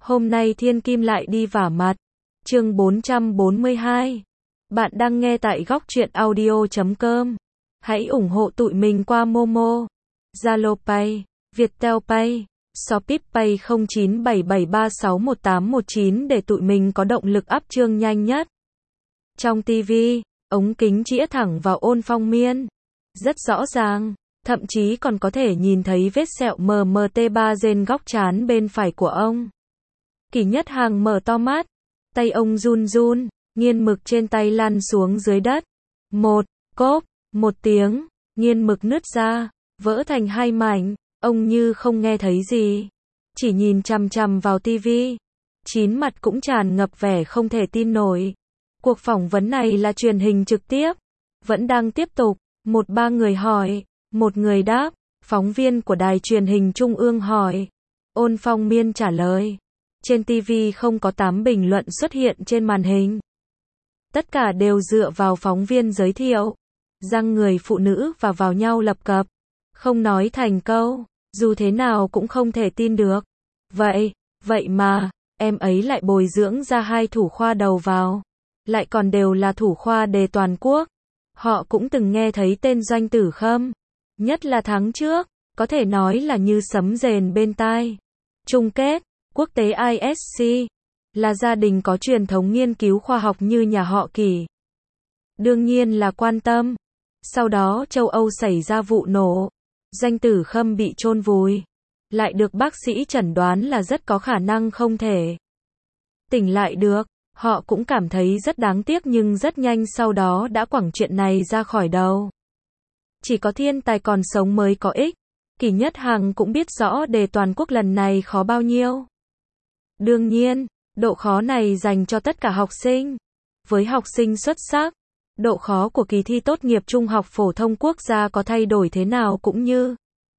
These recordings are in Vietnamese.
Hôm nay thiên kim lại đi vả mặt. Chương 442. Bạn đang nghe tại góc truyện audio.com. Hãy ủng hộ tụi mình qua Momo, Zalo Pay, Viettel Pay, Shopee Pay 0977361819 để tụi mình có động lực up chương nhanh nhất. Trong TV, ống kính chĩa thẳng vào Ôn Phong Miên. Rất rõ ràng, thậm chí còn có thể nhìn thấy vết sẹo MMT3 trên góc trán bên phải của ông. Kỷ Nhất Hằng mở to mắt, tay ông run run, nghiên mực trên tay lăn xuống dưới đất. Cốp, một tiếng, nghiên mực nứt ra, vỡ thành hai mảnh, ông như không nghe thấy gì. Chỉ nhìn chằm chằm vào tivi. Chín mặt cũng tràn ngập vẻ không thể tin nổi. Cuộc phỏng vấn này là truyền hình trực tiếp. Vẫn đang tiếp tục, ba người hỏi, một người đáp, phóng viên của đài truyền hình Trung ương hỏi. Ôn Phong Miên trả lời. Trên TV không có 8 bình luận xuất hiện trên màn hình. Tất cả đều dựa vào phóng viên giới thiệu. Răng người phụ nữ và vào nhau lập cập. Không nói thành câu, dù thế nào cũng không thể tin được. Vậy mà, em ấy lại bồi dưỡng ra 2 thủ khoa đầu vào. Lại còn đều là thủ khoa đề toàn quốc. Họ cũng từng nghe thấy tên Doanh Tử Khâm. Nhất là tháng trước, có thể nói là như sấm rền bên tai. Chung kết quốc tế ISC là gia đình có truyền thống nghiên cứu khoa học như nhà họ Kỷ. Đương nhiên là quan tâm. Sau đó châu Âu xảy ra vụ nổ. Doanh Tử Khâm bị chôn vùi. Lại được bác sĩ chẩn đoán là rất có khả năng không thể tỉnh lại được. Họ cũng cảm thấy rất đáng tiếc nhưng rất nhanh sau đó đã quẳng chuyện này ra khỏi đầu. Chỉ có thiên tài còn sống mới có ích. Kỷ Nhất Hằng cũng biết rõ đề toàn quốc lần này khó bao nhiêu. Đương nhiên, độ khó này dành cho tất cả học sinh. Với học sinh xuất sắc, độ khó của kỳ thi tốt nghiệp trung học phổ thông quốc gia có thay đổi thế nào cũng như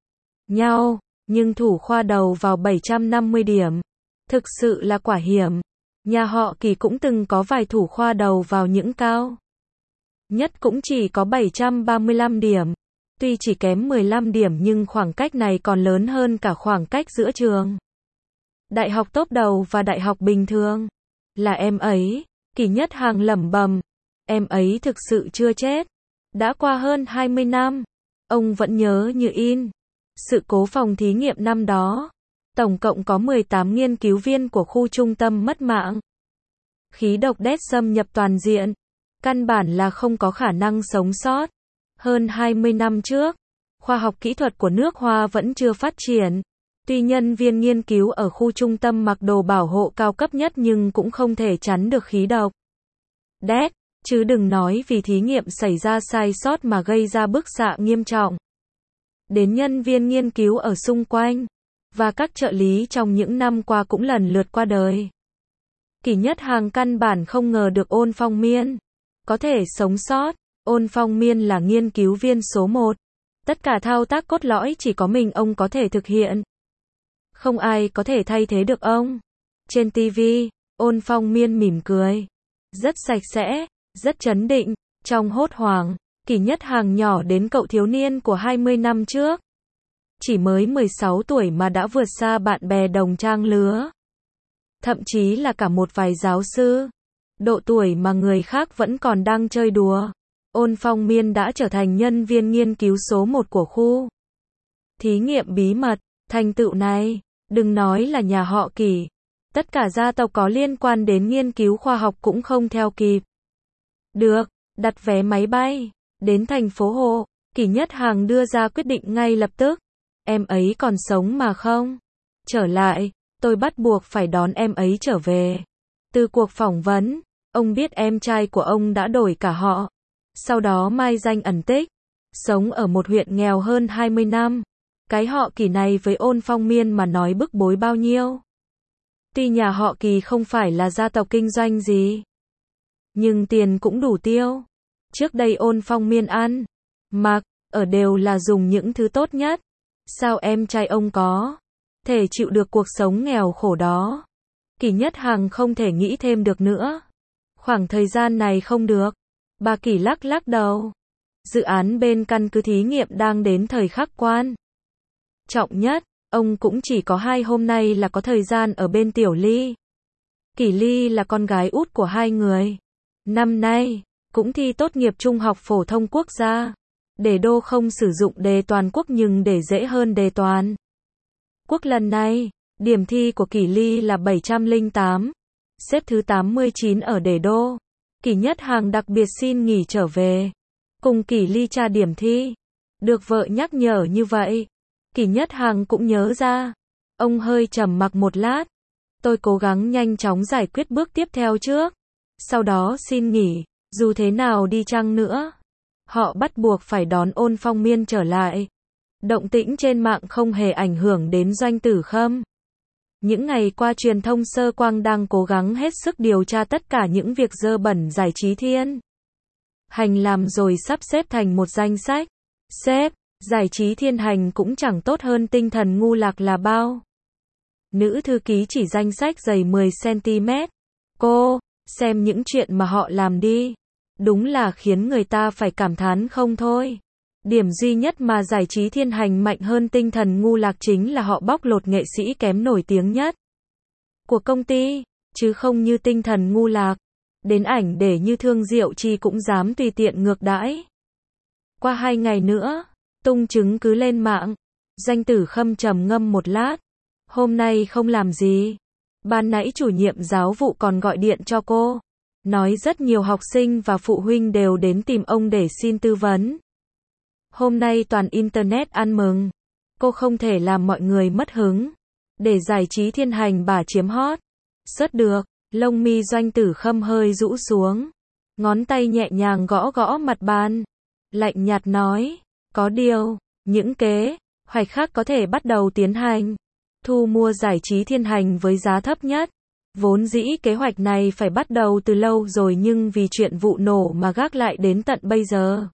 nhau, nhưng thủ khoa đầu vào 750 điểm. Thực sự là quả hiểm. Nhà họ Kỷ cũng từng có vài thủ khoa đầu vào những cao nhất cũng chỉ có 735 điểm. Tuy chỉ kém 15 điểm nhưng khoảng cách này còn lớn hơn cả khoảng cách giữa trường đại học top đầu và đại học bình thường. Là em ấy, Kỷ Nhất Hằng lẩm bẩm. Em ấy thực sự chưa chết. Đã qua hơn 20 năm. Ông vẫn nhớ như in. Sự cố phòng thí nghiệm năm đó. Tổng cộng có 18 nghiên cứu viên của khu trung tâm mất mạng. Khí độc đét xâm nhập toàn diện. Căn bản là không có khả năng sống sót. Hơn 20 năm trước, khoa học kỹ thuật của nước Hoa vẫn chưa phát triển. Tuy nhân viên nghiên cứu ở khu trung tâm mặc đồ bảo hộ cao cấp nhất nhưng cũng không thể chắn được khí độc đét, chứ đừng nói vì thí nghiệm xảy ra sai sót mà gây ra bức xạ nghiêm trọng đến nhân viên nghiên cứu ở xung quanh, và các trợ lý trong những năm qua cũng lần lượt qua đời. Kỷ Nhất Hằng căn bản không ngờ được Ôn Phong Miên có thể sống sót. Ôn Phong Miên là nghiên cứu viên số 1. Tất cả thao tác cốt lõi chỉ có mình ông có thể thực hiện. Không ai có thể thay thế được ông. Trên TV, Ôn Phong Miên mỉm cười. Rất sạch sẽ, rất trấn định, trong hốt hoảng. Kỷ Nhất Hằng nhỏ đến cậu thiếu niên của 20 năm trước. Chỉ mới 16 tuổi mà đã vượt xa bạn bè đồng trang lứa. Thậm chí là cả một vài giáo sư. Độ tuổi mà người khác vẫn còn đang chơi đùa. Ôn Phong Miên đã trở thành nhân viên nghiên cứu số 1 của khu thí nghiệm bí mật. Thành tựu này, đừng nói là nhà họ Kỷ. Tất cả gia tộc có liên quan đến nghiên cứu khoa học cũng không theo kịp. Được, đặt vé máy bay đến thành phố Hồ. Kỷ Nhất Hằng đưa ra quyết định ngay lập tức. Em ấy còn sống mà không trở lại, tôi bắt buộc phải đón em ấy trở về. Từ cuộc phỏng vấn, ông biết em trai của ông đã đổi cả họ. Sau đó mai danh ẩn tích, sống ở một huyện nghèo hơn 20 năm. Cái họ Kỷ này với Ôn Phong Miên mà nói bức bối bao nhiêu. Tuy nhà họ Kỷ không phải là gia tộc kinh doanh gì, nhưng tiền cũng đủ tiêu. Trước đây Ôn Phong Miên ăn, mặc, ở đều là dùng những thứ tốt nhất. Sao em trai ông có thể chịu được cuộc sống nghèo khổ đó? Kỷ Nhất Hằng không thể nghĩ thêm được nữa. Khoảng thời gian này không được. Bà Kỷ lắc lắc đầu. Dự án bên căn cứ thí nghiệm đang đến thời khắc quan trọng nhất. Ông cũng chỉ có 2 hôm nay là có thời gian ở bên Tiểu Ly. Kỷ Ly là con gái út của hai người. Năm nay, cũng thi tốt nghiệp trung học phổ thông quốc gia. Đề đô không sử dụng đề toàn quốc nhưng để dễ hơn đề toàn quốc lần này. Điểm thi của Kỷ Ly là 708, xếp thứ 89 ở đề đô. Kỷ Nhất Hằng đặc biệt xin nghỉ trở về, cùng Kỷ Ly tra điểm thi. Được vợ nhắc nhở như vậy, Kỷ Nhất Hằng cũng nhớ ra. Ông hơi trầm mặc một lát. Tôi cố gắng nhanh chóng giải quyết bước tiếp theo trước. Sau đó xin nghỉ, dù thế nào đi chăng nữa. Họ bắt buộc phải đón Ôn Phong Miên trở lại. Động tĩnh trên mạng không hề ảnh hưởng đến Doanh Tử Khâm. Những ngày qua truyền thông Sơ Quang đang cố gắng hết sức điều tra tất cả những việc dơ bẩn Giải Trí Thiên Hành làm rồi sắp xếp thành một danh sách. Sếp, Giải Trí Thiên Hành cũng chẳng tốt hơn Tinh Thần Ngu Lạc là bao. Nữ thư ký chỉ danh sách dày 10cm. Cô, xem những chuyện mà họ làm đi. Đúng là khiến người ta phải cảm thán không thôi. Điểm duy nhất mà Giải Trí Thiên Hành mạnh hơn Tinh Thần Ngu Lạc chính là họ bóc lột nghệ sĩ kém nổi tiếng nhất của công ty, chứ không như Tinh Thần Ngu Lạc. Đến ảnh để như Thương Diệu Chi cũng dám tùy tiện ngược đãi. Qua 2 ngày nữa, tung chứng cứ lên mạng. Doanh Tử Khâm trầm ngâm một lát. Hôm nay không làm gì. Ban nãy chủ nhiệm giáo vụ còn gọi điện cho cô. Nói rất nhiều học sinh và phụ huynh đều đến tìm ông để xin tư vấn. Hôm nay toàn Internet ăn mừng. Cô không thể làm mọi người mất hứng. Để Giải Trí Thiên Hành bà chiếm hot. Sớt được, lông mi Doanh Tử Khâm hơi rũ xuống. Ngón tay nhẹ nhàng gõ gõ mặt bàn. Lạnh nhạt nói, có điều, những kế hoạch khác có thể bắt đầu tiến hành. Thu mua Giải Trí Thiên Hành với giá thấp nhất. Vốn dĩ kế hoạch này phải bắt đầu từ lâu rồi nhưng vì chuyện vụ nổ mà gác lại đến tận bây giờ.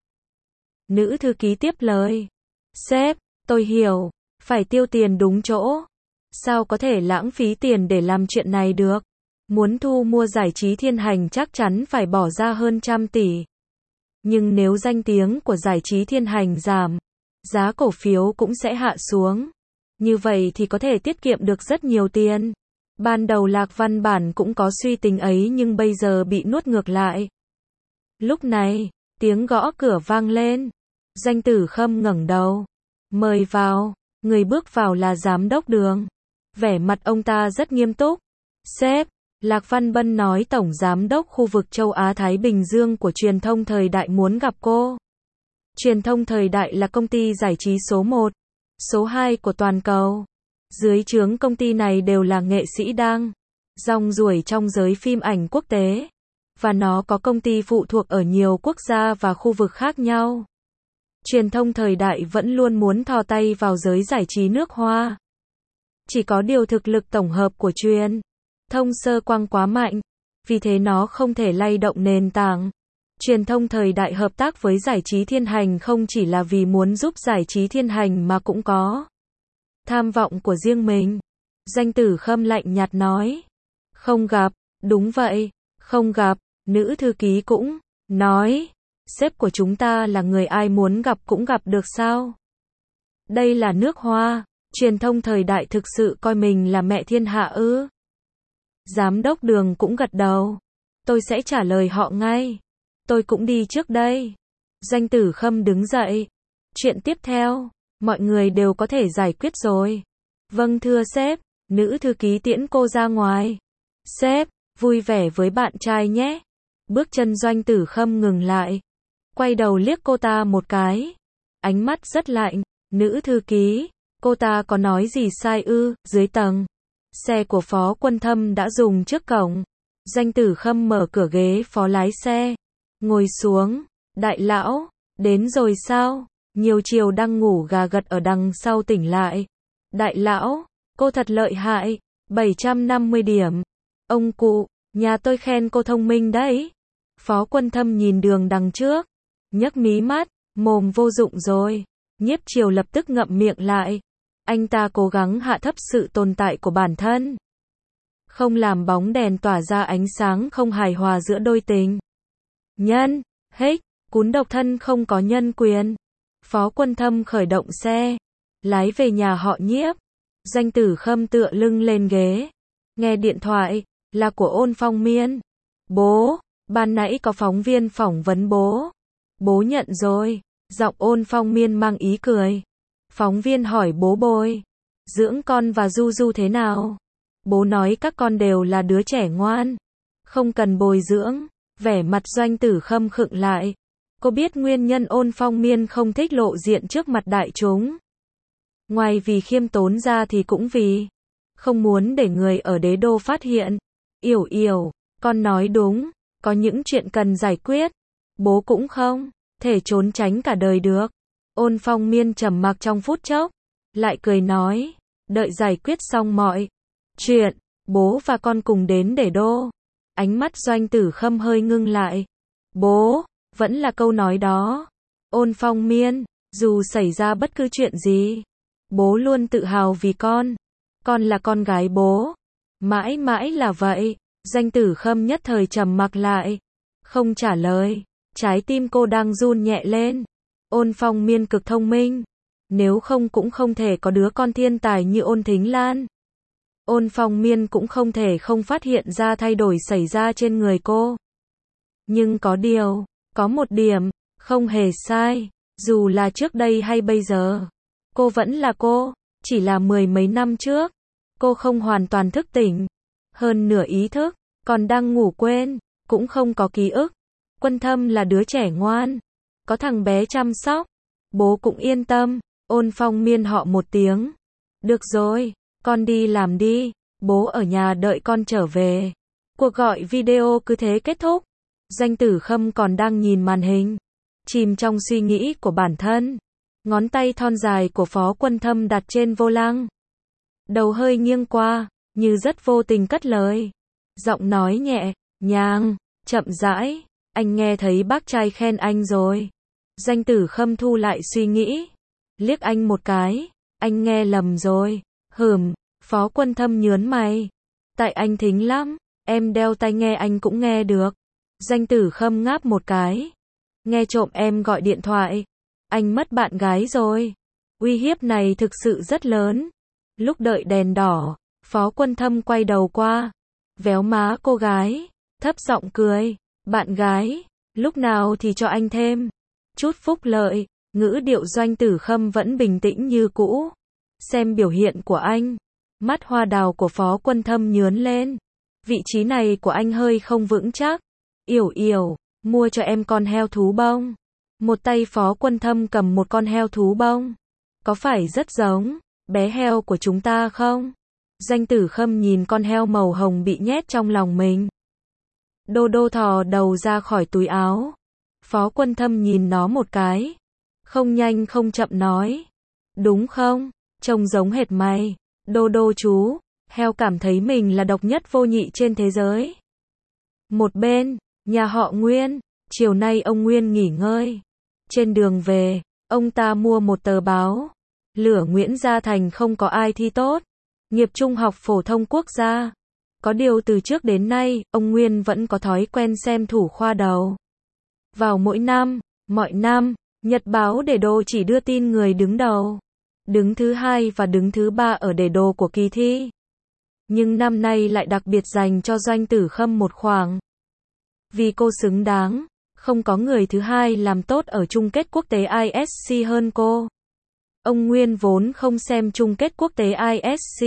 Nữ thư ký tiếp lời. Sếp, tôi hiểu, phải tiêu tiền đúng chỗ. Sao có thể lãng phí tiền để làm chuyện này được? Muốn thu mua Giải Trí Thiên Hành chắc chắn phải bỏ ra hơn 100 tỷ. Nhưng nếu danh tiếng của Giải Trí Thiên Hành giảm, giá cổ phiếu cũng sẽ hạ xuống. Như vậy thì có thể tiết kiệm được rất nhiều tiền. Ban đầu Lạc Văn Bản cũng có suy tính ấy nhưng bây giờ bị nuốt ngược lại. Lúc này, tiếng gõ cửa vang lên. Doanh Tử Khâm ngẩng đầu. Mời vào. Người bước vào là giám đốc Đường. Vẻ mặt ông ta rất nghiêm túc. Sếp, Lạc Văn Bân nói tổng giám đốc khu vực châu Á Thái Bình Dương của Truyền thông Thời Đại muốn gặp cô. Truyền thông Thời Đại là công ty giải trí số 1, số 2 của toàn cầu. Dưới trướng công ty này đều là nghệ sĩ đang rong ruổi trong giới phim ảnh quốc tế. Và nó có công ty phụ thuộc ở nhiều quốc gia và khu vực khác nhau. Truyền thông Thời Đại vẫn luôn muốn thò tay vào giới giải trí nước Hoa. Chỉ có điều thực lực tổng hợp của Truyền thông Sơ Quang quá mạnh. Vì thế nó không thể lay động nền tảng. Truyền thông Thời Đại hợp tác với Giải Trí Thiên Hành không chỉ là vì muốn giúp Giải Trí Thiên Hành mà cũng có tham vọng của riêng mình. Doanh Tử Khâm lạnh nhạt nói. Không gặp, đúng vậy, không gặp. Nữ thư ký cũng nói. Sếp của chúng ta là người ai muốn gặp cũng gặp được sao? Đây là nước Hoa. Truyền thông Thời Đại thực sự coi mình là mẹ thiên hạ ư? Giám đốc Đường cũng gật đầu. Tôi sẽ trả lời họ ngay. Tôi cũng đi trước đây. Doanh Tử Khâm đứng dậy. Chuyện tiếp theo, mọi người đều có thể giải quyết rồi. Vâng thưa sếp. Nữ thư ký tiễn cô ra ngoài. Sếp, vui vẻ với bạn trai nhé. Bước chân Doanh Tử Khâm ngừng lại. Quay đầu liếc cô ta một cái. Ánh mắt rất lạnh. Nữ thư ký, cô ta có nói gì sai ư? Dưới tầng, xe của Phó Quân Thâm đã dùng trước cổng. Doanh Tử Khâm mở cửa ghế phó lái xe. Ngồi xuống. Đại lão, đến rồi sao? Nhiều chiều đang ngủ gà gật ở đằng sau tỉnh lại. Đại lão, cô thật lợi hại. 750 điểm. Ông cụ, nhà tôi khen cô thông minh đấy. Phó Quân Thâm nhìn Đường đằng trước. Nhấc mí mắt, mồm vô dụng rồi. Nhiếp Triều lập tức ngậm miệng lại. Anh ta cố gắng hạ thấp sự tồn tại của bản thân. Không làm bóng đèn tỏa ra ánh sáng không hài hòa giữa đôi tình nhân. Hích, cún độc thân không có nhân quyền. Phó Quân Thâm khởi động xe. Lái về nhà họ Nhiếp. Doanh Tử Khâm tựa lưng lên ghế. Nghe điện thoại, là của Ôn Phong Miên. Bố, ban nãy có phóng viên phỏng vấn bố. Bố nhận rồi. Giọng Ôn Phong Miên mang ý cười. Phóng viên hỏi bố bồi dưỡng con và Du Du thế nào? Bố nói các con đều là đứa trẻ ngoan. Không cần bồi dưỡng. Vẻ mặt Doanh Tử Khâm khựng lại. Cô biết nguyên nhân Ôn Phong Miên không thích lộ diện trước mặt đại chúng. Ngoài vì khiêm tốn ra thì cũng vì không muốn để người ở đế đô phát hiện. Yểu Yểu, con nói đúng, có những chuyện cần giải quyết. Bố cũng không thể trốn tránh cả đời được. Ôn Phong Miên trầm mặc trong phút chốc, lại cười nói, đợi giải quyết xong mọi chuyện, bố và con cùng đến đế đô. Ánh mắt Doanh Tử Khâm hơi ngưng lại. Bố, vẫn là câu nói đó. Ôn Phong Miên, dù xảy ra bất cứ chuyện gì, bố luôn tự hào vì con là con gái bố. Mãi mãi là vậy. Doanh Tử Khâm nhất thời trầm mặc lại, không trả lời. Trái tim cô đang run nhẹ lên. Ôn Phong Miên cực thông minh, nếu không cũng không thể có đứa con thiên tài như Ôn Thính Lan. Ôn Phong Miên cũng không thể không phát hiện ra thay đổi xảy ra trên người cô. Nhưng có một điểm, không hề sai, dù là trước đây hay bây giờ. Cô vẫn là cô, chỉ là mười mấy năm trước. Cô không hoàn toàn thức tỉnh, hơn nửa ý thức, còn đang ngủ quên, cũng không có ký ức. Quân Thâm là đứa trẻ ngoan, có thằng bé chăm sóc, bố cũng yên tâm. Ôn Phong Miên họ một tiếng. Được rồi, con đi làm đi, bố ở nhà đợi con trở về. Cuộc gọi video cứ thế kết thúc. Doanh Tử Khâm còn đang nhìn màn hình, chìm trong suy nghĩ của bản thân. Ngón tay thon dài của Phó Quân Thâm đặt trên vô lăng. Đầu hơi nghiêng qua, như rất vô tình cất lời. Giọng nói nhẹ nhàng, chậm rãi. Anh nghe thấy bác trai khen anh rồi. Doanh Tử Khâm thu lại suy nghĩ, liếc anh một cái. Anh nghe lầm rồi. Phó Quân Thâm nhớn mày. Tại anh thính lắm, em đeo tai nghe anh cũng nghe được. Doanh Tử Khâm ngáp một cái. Nghe trộm em gọi điện thoại. Anh mất bạn gái rồi. Uy hiếp này thực sự rất lớn. Lúc đợi đèn đỏ, Phó Quân Thâm quay đầu qua, véo má cô gái, thấp giọng cười. Bạn gái, lúc nào thì cho anh thêm chút phúc lợi. Ngữ điệu Doanh Tử Khâm vẫn bình tĩnh như cũ. Xem biểu hiện của anh. Mắt hoa đào của Phó Quân Thâm nhướn lên. Vị trí này của anh hơi không vững chắc. Yểu Yểu, mua cho em con heo thú bông. Một tay Phó Quân Thâm cầm một con heo thú bông. Có phải rất giống bé heo của chúng ta không? Doanh Tử Khâm nhìn con heo màu hồng bị nhét trong lòng mình. Đô đô thò đầu ra khỏi túi áo. Phó Quân Thâm nhìn nó một cái. Không nhanh không chậm nói. Đúng không? Trông giống hệt mày. Đô đô chú. Heo cảm thấy mình là độc nhất vô nhị trên thế giới. Một bên, nhà họ Nguyên. Chiều nay ông Nguyên nghỉ ngơi. Trên đường về, ông ta mua một tờ báo. Lửa Nguyễn Gia Thành không có ai thi tốt nghiệp trung học phổ thông quốc gia. Có điều từ trước đến nay, ông Nguyên vẫn có thói quen xem thủ khoa đầu vào mỗi năm. Mọi năm, nhật báo Đề Đô chỉ đưa tin người đứng đầu, đứng thứ hai và đứng thứ ba ở đề đồ của kỳ thi. Nhưng năm nay lại đặc biệt dành cho Doanh Tử Khâm một khoảng. Vì cô xứng đáng, không có người thứ hai làm tốt ở chung kết quốc tế ISC hơn cô. Ông Nguyên vốn không xem chung kết quốc tế ISC.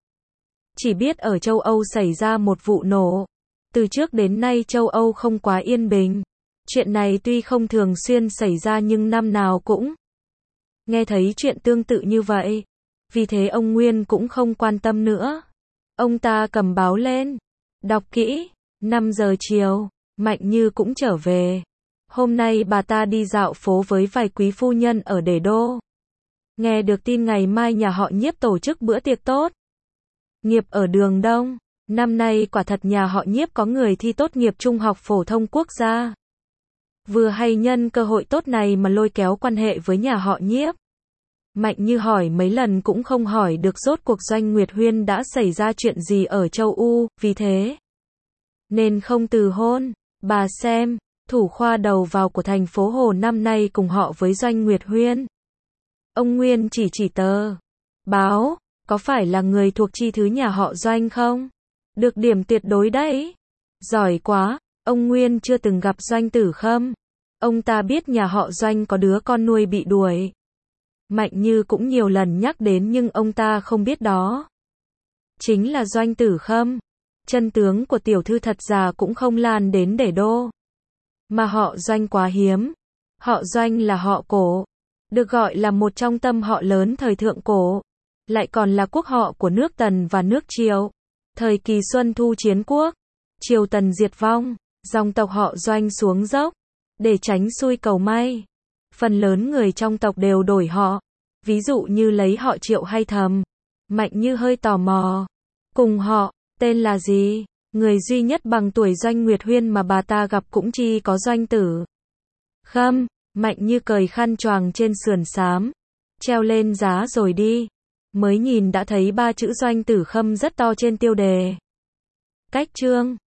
Chỉ biết ở châu Âu xảy ra một vụ nổ. Từ trước đến nay châu Âu không quá yên bình. Chuyện này tuy không thường xuyên xảy ra nhưng năm nào cũng nghe thấy chuyện tương tự như vậy. Vì thế ông Nguyên cũng không quan tâm nữa. Ông ta cầm báo lên, đọc kỹ. 5 giờ chiều, Mạnh Như cũng trở về. Hôm nay bà ta đi dạo phố với vài quý phu nhân ở Đề Đô. Nghe được tin ngày mai nhà họ Nhiếp tổ chức bữa tiệc tốt nghiệp ở Đường Đông. Năm nay quả thật nhà họ Nhiếp có người thi tốt nghiệp trung học phổ thông quốc gia. Vừa hay nhân cơ hội tốt này mà lôi kéo quan hệ với nhà họ Nhiếp. Mạnh Như hỏi mấy lần cũng không hỏi được rốt cuộc Doanh Nguyệt Huyên đã xảy ra chuyện gì ở châu U, vì thế nên không từ hôn. Bà xem, thủ khoa đầu vào của thành phố Hồ năm nay cùng họ với Doanh Nguyệt Huyên. Ông Nguyên chỉ tờ báo, Có phải là người thuộc chi thứ nhà họ Doanh không? Được điểm tuyệt đối đấy. Giỏi quá, ông Nguyên chưa từng gặp Doanh Tử Khâm. Ông ta biết nhà họ Doanh có đứa con nuôi bị đuổi. Mạnh Như cũng nhiều lần nhắc đến nhưng ông ta không biết đó chính là Doanh Tử Khâm. Chân tướng của tiểu thư thật ra cũng không lan đến để đô. Mà họ Doanh quá hiếm. Họ Doanh là họ Cổ, được gọi là một trong tam họ lớn thời thượng cổ, lại còn là quốc họ của nước Tần và nước Triệu. Thời kỳ Xuân Thu chiến quốc, Triều Tần diệt vong, dòng tộc họ Doanh xuống dốc. Để tránh xui cầu may, phần lớn người trong tộc đều đổi họ. Ví dụ như lấy họ Triệu hay Thầm. Mạnh Như hơi tò mò. Cùng họ, tên là gì? Người duy nhất bằng tuổi Doanh Nguyệt Huyên mà bà ta gặp cũng chỉ có Doanh Tử Khâm. Mạnh Như cởi khăn choàng trên sườn xám, treo lên giá rồi đi. Mới nhìn đã thấy ba chữ Doanh Tử Khâm rất to trên tiêu đề. Cách chương